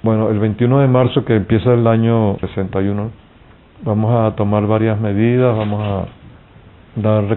Bueno, el 21 de marzo, que empieza el año 61, vamos a tomar varias medidas, vamos a dar